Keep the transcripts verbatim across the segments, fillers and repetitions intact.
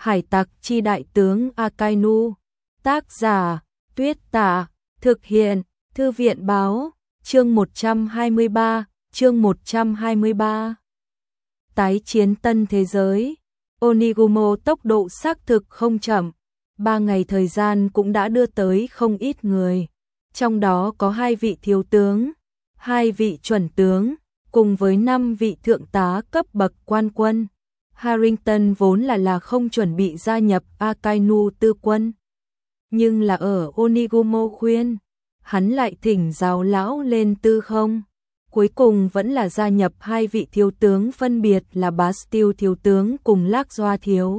Hải tặc chi đại tướng Akainu. Tác giả Tuyết Tả. Thực hiện Thư viện báo. Chương một trăm hai mươi ba. Chương một trăm hai mươi ba. Tái chiến tân thế giới. Onigumo tốc độ xác thực không chậm. Ba ngày thời gian cũng đã đưa tới không ít người. Trong đó có hai vị thiếu tướng, hai vị chuẩn tướng, cùng với năm vị thượng tá cấp bậc quan quân. Harrington vốn là là không chuẩn bị gia nhập Akainu tư quân. Nhưng là ở Onigumo khuyên, hắn lại thỉnh giáo lão lên tư không. Cuối cùng vẫn là gia nhập hai vị thiếu tướng, phân biệt là Bastille thiếu tướng cùng Lakzoa thiếu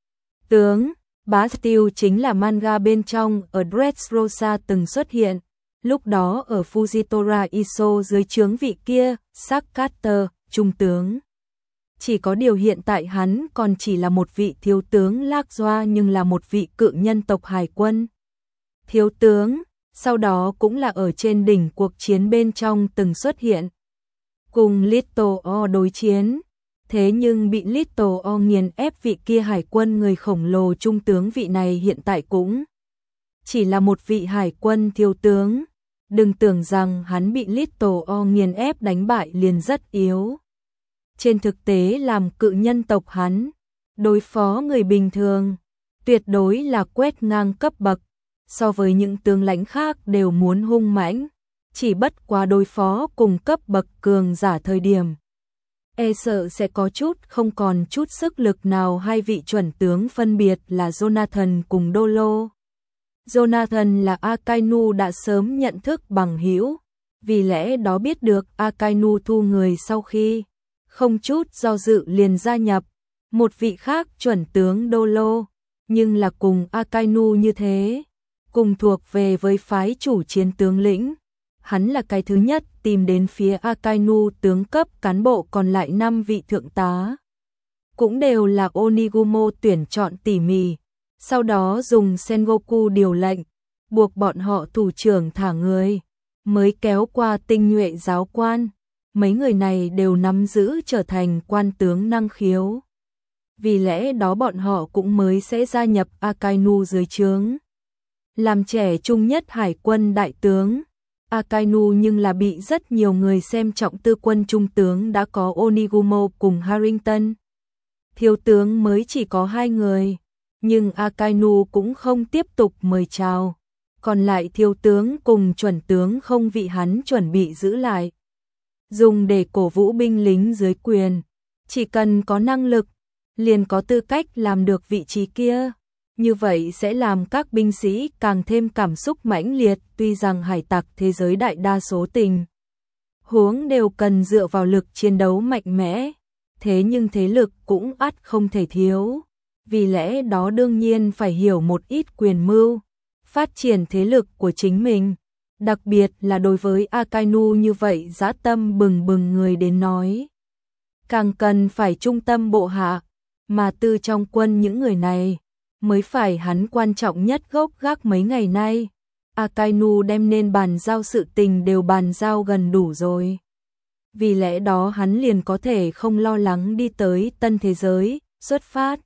tướng. Bastille chính là manga bên trong ở Dressrosa từng xuất hiện, lúc đó ở Fujitora Iso dưới trướng vị kia, Sakater, trung tướng. Chỉ có điều hiện tại hắn còn chỉ là một vị thiếu tướng Lakzoa, nhưng là một vị cự nhân tộc hải quân. Thiếu tướng, sau đó cũng là ở trên đỉnh cuộc chiến bên trong từng xuất hiện. Cùng Little O đối chiến. Thế nhưng bị Little O nghiền ép vị kia hải quân người khổng lồ trung tướng, vị này hiện tại cũng chỉ là một vị hải quân thiếu tướng. Đừng tưởng rằng hắn bị Little O nghiền ép đánh bại liền rất yếu. Trên thực tế làm cự nhân tộc hắn, đối phó người bình thường, tuyệt đối là quét ngang cấp bậc, so với những tướng lãnh khác đều muốn hung mãnh, chỉ bất quá đối phó cùng cấp bậc cường giả thời điểm. E sợ sẽ có chút không còn chút sức lực nào. Hai vị chuẩn tướng phân biệt là Jonathan cùng Dolo. Jonathan là Akainu đã sớm nhận thức bằng hữu, vì lẽ đó biết được Akainu thu người sau khi không chút do dự liền gia nhập. Một vị khác chuẩn tướng Dolo, nhưng là cùng Akainu như thế, cùng thuộc về với phái chủ chiến tướng lĩnh. Hắn là cái thứ nhất tìm đến phía Akainu tướng cấp, cán bộ còn lại năm vị thượng tá cũng đều là Onigumo tuyển chọn tỉ mỉ, sau đó dùng Sengoku điều lệnh, buộc bọn họ thủ trưởng thả người, mới kéo qua tinh nhuệ giáo quan. Mấy người này đều nắm giữ trở thành quan tướng năng khiếu, vì lẽ đó bọn họ cũng mới sẽ gia nhập Akainu dưới trướng. Làm trẻ trung nhất hải quân đại tướng Akainu, nhưng là bị rất nhiều người xem trọng tư quân trung tướng đã có Onigumo cùng Harrington. Thiếu tướng mới chỉ có hai người, nhưng Akainu cũng không tiếp tục mời chào. Còn lại thiếu tướng cùng chuẩn tướng không vị hắn chuẩn bị giữ lại, dùng để cổ vũ binh lính dưới quyền. Chỉ cần có năng lực, liền có tư cách làm được vị trí kia. Như vậy sẽ làm các binh sĩ càng thêm cảm xúc mãnh liệt. Tuy rằng hải tặc thế giới đại đa số tình huống đều cần dựa vào lực chiến đấu mạnh mẽ, thế nhưng thế lực cũng ắt không thể thiếu. Vì lẽ đó đương nhiên phải hiểu một ít quyền mưu, phát triển thế lực của chính mình. Đặc biệt là đối với Akainu như vậy dã tâm bừng bừng người đến nói, càng cần phải trung tâm bộ hạ, mà từ trong quân những người này mới phải hắn quan trọng nhất gốc gác. Mấy ngày nay Akainu đem nên bàn giao sự tình đều bàn giao gần đủ rồi, vì lẽ đó hắn liền có thể không lo lắng đi tới tân thế giới. Xuất phát.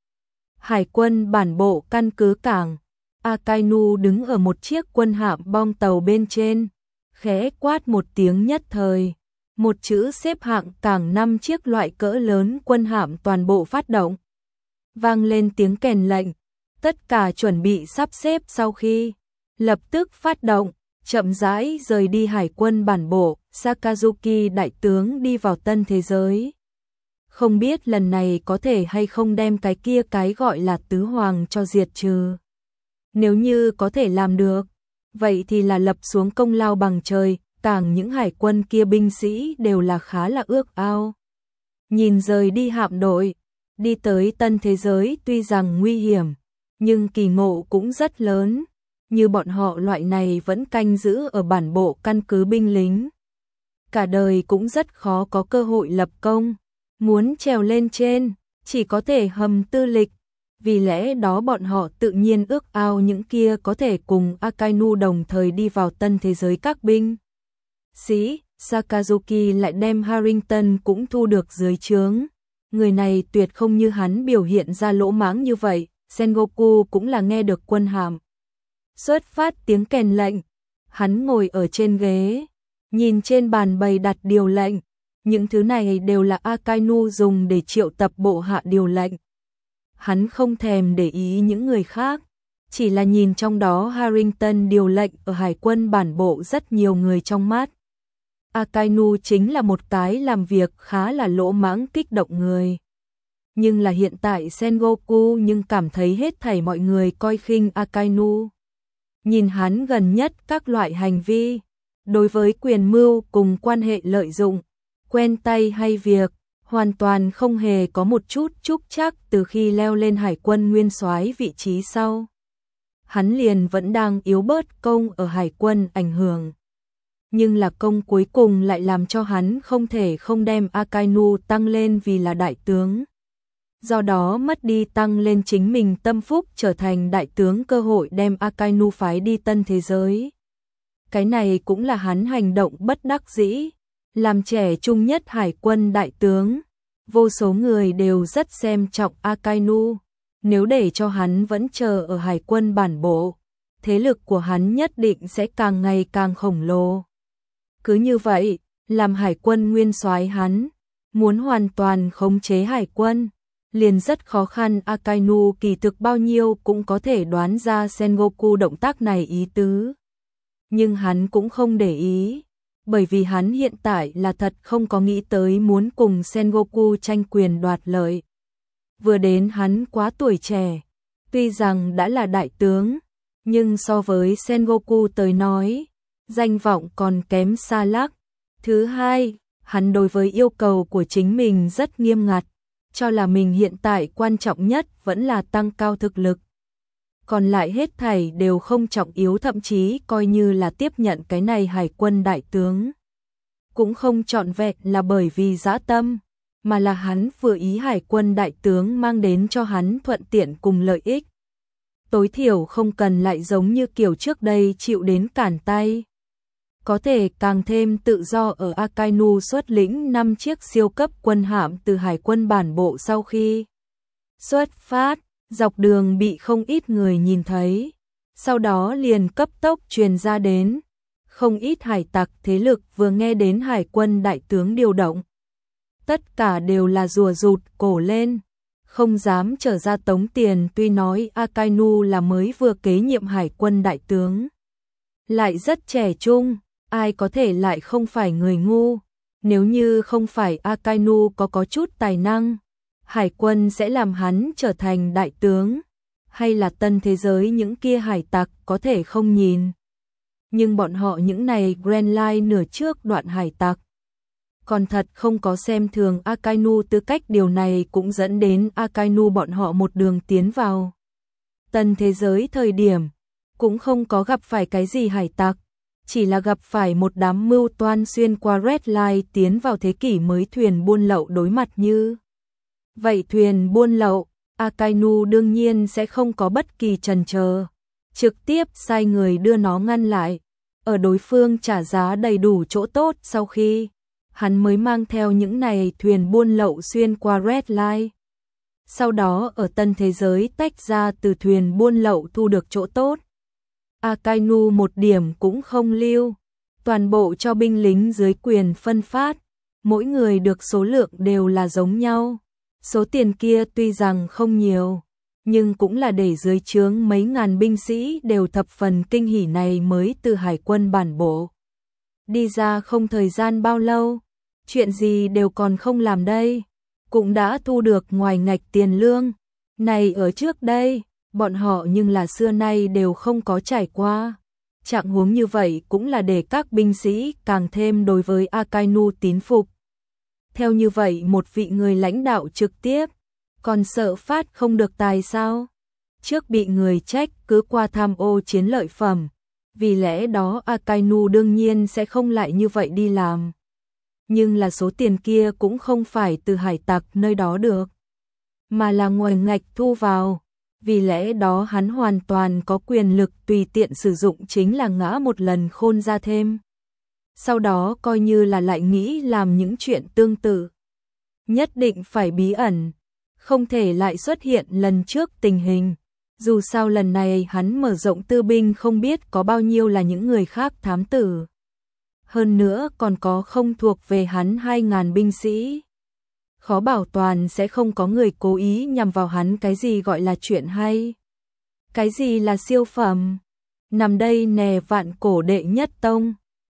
Hải quân bản bộ căn cứ cảng. Akainu đứng ở một chiếc quân hạm bong tàu bên trên, khẽ quát một tiếng, nhất thời một chữ xếp hạng cảng năm chiếc loại cỡ lớn quân hạm toàn bộ phát động. Vang lên tiếng kèn lệnh, tất cả chuẩn bị sắp xếp, sau khi lập tức phát động, chậm rãi rời đi hải quân bản bộ. Sakazuki đại tướng đi vào tân thế giới. Không biết lần này có thể hay không đem cái kia cái gọi là tứ hoàng cho diệt trừ. Nếu như có thể làm được, vậy thì là lập xuống công lao bằng trời. Càng những hải quân kia binh sĩ đều là khá là ước ao. Nhìn rời đi hạm đội, đi tới tân thế giới tuy rằng nguy hiểm, nhưng kỳ ngộ cũng rất lớn. Như bọn họ loại này vẫn canh giữ ở bản bộ căn cứ binh lính, cả đời cũng rất khó có cơ hội lập công. Muốn trèo lên trên, chỉ có thể hầm tư lịch. Vì lẽ đó bọn họ tự nhiên ước ao những kia có thể cùng Akainu đồng thời đi vào tân thế giới các binh sĩ. Sakazuki lại đem Harrington cũng thu được dưới trướng, Người này tuyệt không như hắn biểu hiện ra lỗ mãng như vậy, Sengoku cũng là nghe được quân hàm. Xuất phát tiếng kèn lệnh, hắn ngồi ở trên ghế, nhìn trên bàn bày đặt điều lệnh, những thứ này đều là Akainu dùng để triệu tập bộ hạ điều lệnh. Hắn không thèm để ý những người khác, chỉ là nhìn trong đó Harrington điều lệnh ở hải quân bản bộ rất nhiều người trong mắt. Akainu chính là một cái làm việc khá là lỗ mãng kích động người. Nhưng là hiện tại Sengoku nhưng cảm thấy hết thảy mọi người coi khinh Akainu. Nhìn hắn gần nhất các loại hành vi, đối với quyền mưu cùng quan hệ lợi dụng, quen tay hay việc, hoàn toàn không hề có một chút chúc chắc từ khi leo lên hải quân nguyên soái vị trí sau. Hắn liền vẫn đang yếu bớt công ở hải quân ảnh hưởng. Nhưng là công cuối cùng lại làm cho hắn không thể không đem Akainu tăng lên vì là đại tướng. Do đó mất đi tăng lên chính mình tâm phúc trở thành đại tướng cơ hội đem Akainu phái đi tân thế giới. Cái này cũng là hắn hành động bất đắc dĩ, làm trẻ trung nhất hải quân đại tướng. Vô số người đều rất xem trọng Akainu, nếu để cho hắn vẫn chờ ở hải quân bản bộ, thế lực của hắn nhất định sẽ càng ngày càng khổng lồ. Cứ như vậy, làm hải quân nguyên soái hắn, muốn hoàn toàn khống chế hải quân, liền rất khó khăn. Akainu kỳ thực bao nhiêu cũng có thể đoán ra Sengoku động tác này ý tứ. Nhưng hắn cũng không để ý, bởi vì hắn hiện tại là thật không có nghĩ tới muốn cùng Sengoku tranh quyền đoạt lợi. Vừa đến hắn quá tuổi trẻ, tuy rằng đã là đại tướng, nhưng so với Sengoku tới nói, danh vọng còn kém xa lắc. Thứ hai, hắn đối với yêu cầu của chính mình rất nghiêm ngặt, cho là mình hiện tại quan trọng nhất vẫn là tăng cao thực lực. Còn lại hết thảy đều không trọng yếu, thậm chí coi như là tiếp nhận cái này hải quân đại tướng. Cũng không trọn vẹn là bởi vì dã tâm, mà là hắn vừa ý hải quân đại tướng mang đến cho hắn thuận tiện cùng lợi ích. Tối thiểu không cần lại giống như kiểu trước đây chịu đến cản tay. Có thể càng thêm tự do. Ở Akainu xuất lĩnh năm chiếc siêu cấp quân hạm từ hải quân bản bộ sau khi xuất phát, dọc đường bị không ít người nhìn thấy, sau đó liền cấp tốc truyền ra đến. Không ít hải tặc thế lực vừa nghe đến hải quân đại tướng điều động, tất cả đều là rùa rụt cổ lên, không dám trở ra tống tiền. Tuy nói Akainu là mới vừa kế nhiệm hải quân đại tướng, lại rất trẻ trung, ai có thể lại không phải người ngu. Nếu như không phải Akainu có có chút tài năng, hải quân sẽ làm hắn trở thành đại tướng, hay là tân thế giới những kia hải tặc có thể không nhìn. Nhưng bọn họ những này Grand Line nửa trước đoạn hải tặc, còn thật không có xem thường Akainu tư cách. Điều này cũng dẫn đến Akainu bọn họ một đường tiến vào tân thế giới thời điểm, cũng không có gặp phải cái gì hải tặc, chỉ là gặp phải một đám mưu toan xuyên qua Red Line tiến vào thế kỷ mới thuyền buôn lậu đối mặt như. Vậy thuyền buôn lậu, Akainu đương nhiên sẽ không có bất kỳ chần chờ, trực tiếp sai người đưa nó ngăn lại. Ở đối phương trả giá đầy đủ chỗ tốt sau khi, hắn mới mang theo những này thuyền buôn lậu xuyên qua Red Line. Sau đó ở tân thế giới tách ra từ thuyền buôn lậu thu được chỗ tốt. Akainu một điểm cũng không lưu, toàn bộ cho binh lính dưới quyền phân phát, mỗi người được số lượng đều là giống nhau. Số tiền kia tuy rằng không nhiều, nhưng cũng là để dưới trướng mấy ngàn binh sĩ đều thập phần kinh hỉ. Này mới từ hải quân bản bộ đi ra không thời gian bao lâu, chuyện gì đều còn không làm đây, cũng đã thu được ngoài ngạch tiền lương. Này ở trước đây, bọn họ nhưng là xưa nay đều không có trải qua. Trạng huống như vậy cũng là để các binh sĩ càng thêm đối với Akainu tín phục. Theo như vậy một vị người lãnh đạo trực tiếp, còn sợ phát không được tài sao? Trước bị người trách cứ qua tham ô chiến lợi phẩm, vì lẽ đó Akainu đương nhiên sẽ không lại như vậy đi làm. Nhưng là số tiền kia cũng không phải từ hải tặc nơi đó được, mà là ngoài ngạch thu vào. Vì lẽ đó hắn hoàn toàn có quyền lực tùy tiện sử dụng, chính là ngã một lần khôn ra thêm. Sau đó coi như là lại nghĩ làm những chuyện tương tự. nhất định phải bí ẩn, không thể lại xuất hiện lần trước tình hình. Dù sao lần này hắn mở rộng tư binh không biết có bao nhiêu là những người khác thám tử. Hơn nữa còn có không thuộc về hắn hai ngàn binh sĩ. Khó bảo toàn sẽ không có người cố ý nhằm vào hắn. Cái gì gọi là chuyện hay? Cái gì là siêu phẩm? Nằm đây nè, vạn cổ đệ nhất tông.